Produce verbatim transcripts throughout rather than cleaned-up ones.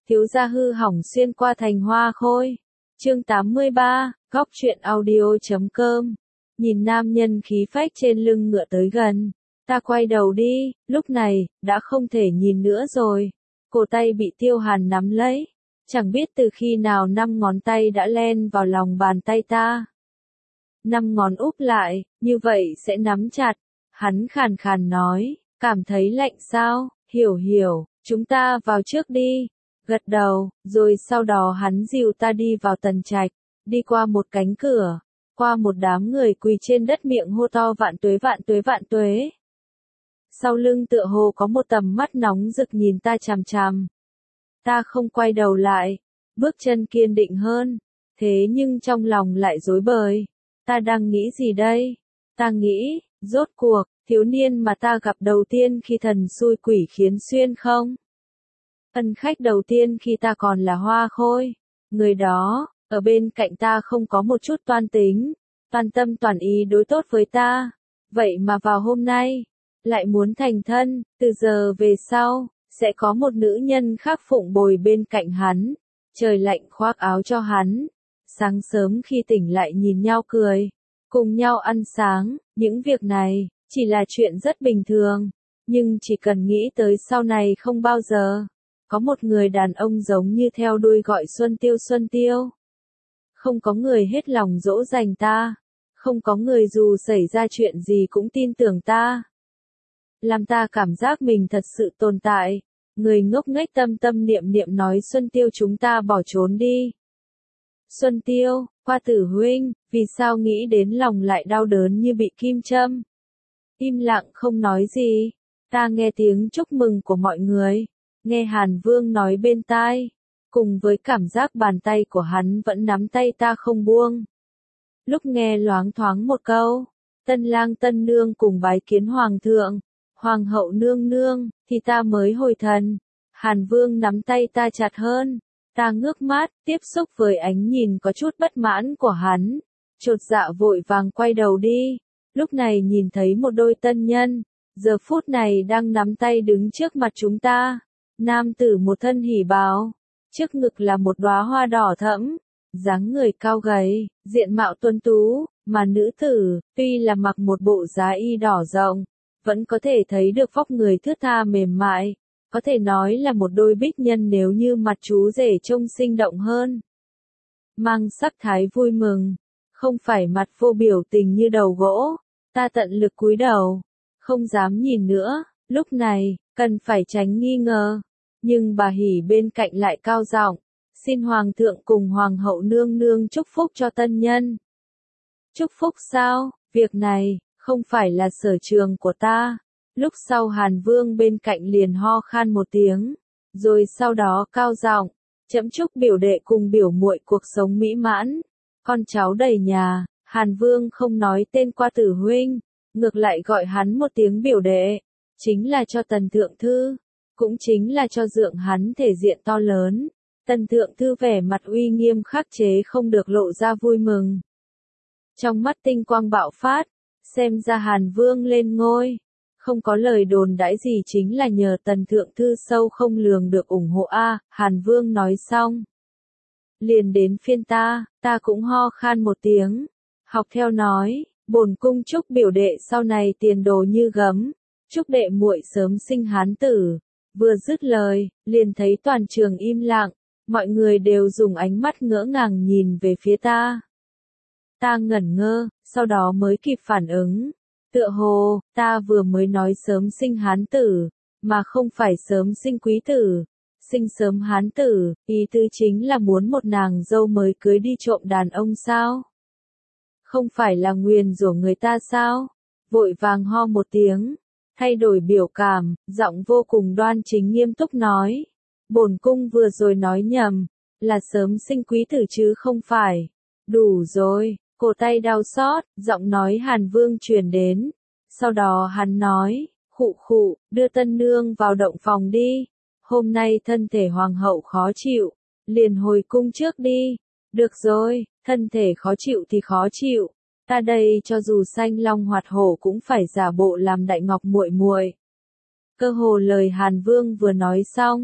thiếu gia hư hỏng xuyên qua thành hoa khôi. Chương tám mươi ba, góc truyện audio chấm com. Nhìn nam nhân khí phách trên lưng ngựa tới gần, ta quay đầu đi, lúc này, đã không thể nhìn nữa rồi. Cổ tay bị Tiêu Hàn nắm lấy, chẳng biết từ khi nào năm ngón tay đã len vào lòng bàn tay ta. Năm ngón úp lại, như vậy sẽ nắm chặt. Hắn khàn khàn nói, cảm thấy lạnh sao, hiểu hiểu, chúng ta vào trước đi. Gật đầu, rồi sau đó hắn dìu ta đi vào tần trạch, đi qua một cánh cửa, qua một đám người quỳ trên đất miệng hô to vạn tuế vạn tuế vạn tuế. Sau lưng tựa hồ có một tầm mắt nóng rực nhìn ta chằm chằm. Ta không quay đầu lại, bước chân kiên định hơn, thế nhưng trong lòng lại rối bời. Ta đang nghĩ gì đây? Ta nghĩ, rốt cuộc, thiếu niên mà ta gặp đầu tiên khi thần xui quỷ khiến xuyên không? Ân khách đầu tiên khi ta còn là hoa khôi. Người đó, ở bên cạnh ta không có một chút toan tính, toàn tâm toàn ý đối tốt với ta. Vậy mà vào hôm nay, lại muốn thành thân, từ giờ về sau, sẽ có một nữ nhân khác phụng bồi bên cạnh hắn. Trời lạnh khoác áo cho hắn. Sáng sớm khi tỉnh lại nhìn nhau cười, cùng nhau ăn sáng, những việc này, chỉ là chuyện rất bình thường. Nhưng chỉ cần nghĩ tới sau này không bao giờ có một người đàn ông giống như theo đuôi gọi Xuân Tiêu Xuân Tiêu. Không có người hết lòng dỗ dành ta. Không có người dù xảy ra chuyện gì cũng tin tưởng ta. Làm ta cảm giác mình thật sự tồn tại. Người ngốc nghếch tâm tâm niệm niệm nói Xuân Tiêu chúng ta bỏ trốn đi. Xuân Tiêu, Hoa Tử huynh, vì sao nghĩ đến lòng lại đau đớn như bị kim châm? Im lặng không nói gì. Ta nghe tiếng chúc mừng của mọi người. Nghe Hàn Vương nói bên tai, cùng với cảm giác bàn tay của hắn vẫn nắm tay ta không buông. Lúc nghe loáng thoáng một câu, tân lang tân nương cùng bái kiến hoàng thượng, hoàng hậu nương nương, thì ta mới hồi thần. Hàn Vương nắm tay ta chặt hơn, ta ngước mắt, tiếp xúc với ánh nhìn có chút bất mãn của hắn, chột dạ vội vàng quay đầu đi. Lúc này nhìn thấy một đôi tân nhân, giờ phút này đang nắm tay đứng trước mặt chúng ta. Nam tử một thân hỉ bào, trước ngực là một đóa hoa đỏ thẫm, dáng người cao gầy, diện mạo tuấn tú, mà nữ tử, tuy là mặc một bộ giá y đỏ rộng, vẫn có thể thấy được vóc người thướt tha mềm mại, có thể nói là một đôi bích nhân nếu như mặt chú rể trông sinh động hơn. Mang sắc thái vui mừng, không phải mặt vô biểu tình như đầu gỗ, ta tận lực cúi đầu, không dám nhìn nữa, lúc này, cần phải tránh nghi ngờ. Nhưng bà Hỉ bên cạnh lại cao giọng, xin hoàng thượng cùng hoàng hậu nương nương chúc phúc cho tân nhân. Chúc phúc sao? Việc này, không phải là sở trường của ta. Lúc sau Hàn Vương bên cạnh liền ho khan một tiếng, rồi sau đó cao giọng, chấm chúc biểu đệ cùng biểu muội cuộc sống mỹ mãn, con cháu đầy nhà. Hàn Vương không nói tên Qua Tử huynh, ngược lại gọi hắn một tiếng biểu đệ, chính là cho Tần Thượng Thư, cũng chính là cho dượng hắn thể diện to lớn. Tần Thượng Thư vẻ mặt uy nghiêm khắc chế không được lộ ra vui mừng. Trong mắt tinh quang bạo phát, xem ra Hàn Vương lên ngôi, không có lời đồn đãi gì chính là nhờ Tần Thượng Thư sâu không lường được ủng hộ a. Hàn Vương nói xong, liền đến phiên ta, ta cũng ho khan một tiếng, học theo nói, bổn cung chúc biểu đệ sau này tiền đồ như gấm, chúc đệ muội sớm sinh hán tử. Vừa dứt lời, liền thấy toàn trường im lặng, mọi người đều dùng ánh mắt ngỡ ngàng nhìn về phía ta. Ta ngẩn ngơ, sau đó mới kịp phản ứng. Tựa hồ, ta vừa mới nói sớm sinh hán tử, mà không phải sớm sinh quý tử. Sinh sớm hán tử, ý tứ chính là muốn một nàng dâu mới cưới đi trộm đàn ông sao? Không phải là nguyền rủa người ta sao? Vội vàng ho một tiếng, thay đổi biểu cảm, giọng vô cùng đoan chính nghiêm túc nói. Bổn cung vừa rồi nói nhầm, là sớm sinh quý tử chứ không phải. Đủ rồi, cổ tay đau xót, giọng nói Hàn Vương truyền đến. Sau đó hắn nói, khụ khụ, đưa tân nương vào động phòng đi. Hôm nay thân thể hoàng hậu khó chịu, liền hồi cung trước đi. Được rồi, thân thể khó chịu thì khó chịu. Ta đây cho dù xanh long hoạt hổ cũng phải giả bộ làm đại ngọc muội muội. Cơ hồ lời Hàn Vương vừa nói xong,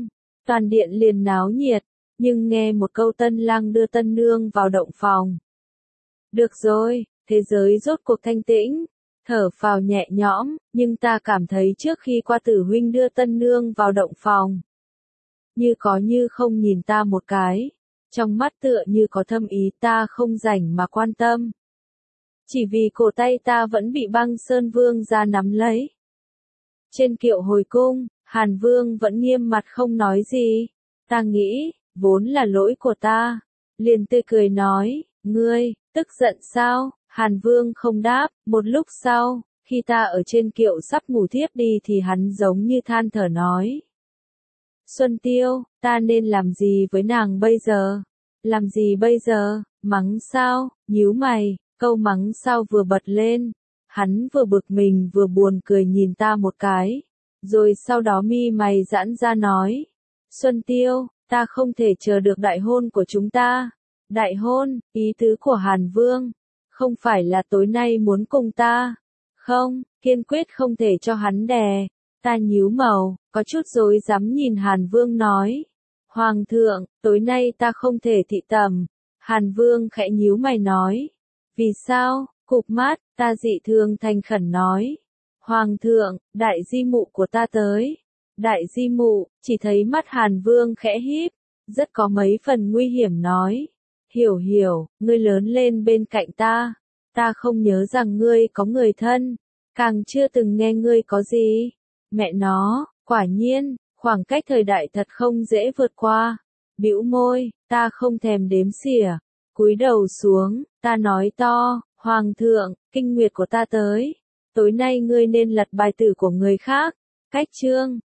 toàn điện liền náo nhiệt, nhưng nghe một câu tân lang đưa tân nương vào động phòng. Được rồi, thế giới rốt cuộc thanh tĩnh, thở phào nhẹ nhõm, nhưng ta cảm thấy trước khi qua tử huynh đưa tân nương vào động phòng. Như có như không nhìn ta một cái, trong mắt tựa như có thâm ý ta không rảnh mà quan tâm. Chỉ vì cổ tay ta vẫn bị băng sơn vương ra nắm lấy. Trên kiệu hồi cung, Hàn Vương vẫn nghiêm mặt không nói gì. Ta nghĩ, vốn là lỗi của ta. Liền tươi cười nói, ngươi, tức giận sao? Hàn Vương không đáp, một lúc sau, khi ta ở trên kiệu sắp ngủ thiếp đi thì hắn giống như than thở nói. Xuân Tiêu, ta nên làm gì với nàng bây giờ? Làm gì bây giờ? Mắng sao? Nhíu mày, câu mắng sao vừa bật lên. Hắn vừa bực mình vừa buồn cười nhìn ta một cái. Rồi sau đó mi mày giãn ra nói. Xuân Tiêu, ta không thể chờ được đại hôn của chúng ta. Đại hôn, ý tứ của Hàn Vương. Không phải là tối nay muốn cùng ta. Không, kiên quyết không thể cho hắn đè. Ta nhíu màu, có chút rối rắm nhìn Hàn Vương nói. Hoàng thượng, tối nay ta không thể thị tẩm. Hàn Vương khẽ nhíu mày nói. Vì sao? Cụp mắt, ta dị thường thành khẩn nói. Hoàng thượng, đại di mụ của ta tới. Đại di mụ, chỉ thấy mắt Hàn Vương khẽ híp, rất có mấy phần nguy hiểm nói. Hiểu hiểu, ngươi lớn lên bên cạnh ta. Ta không nhớ rằng ngươi có người thân, càng chưa từng nghe ngươi có gì. Mẹ nó, quả nhiên, khoảng cách thời đại thật không dễ vượt qua. Bĩu môi, ta không thèm đếm xỉa. Cúi đầu xuống, ta nói to, Hoàng thượng, kinh nguyệt của ta tới. Tối nay ngươi nên lật bài tử của người khác. Cách chương.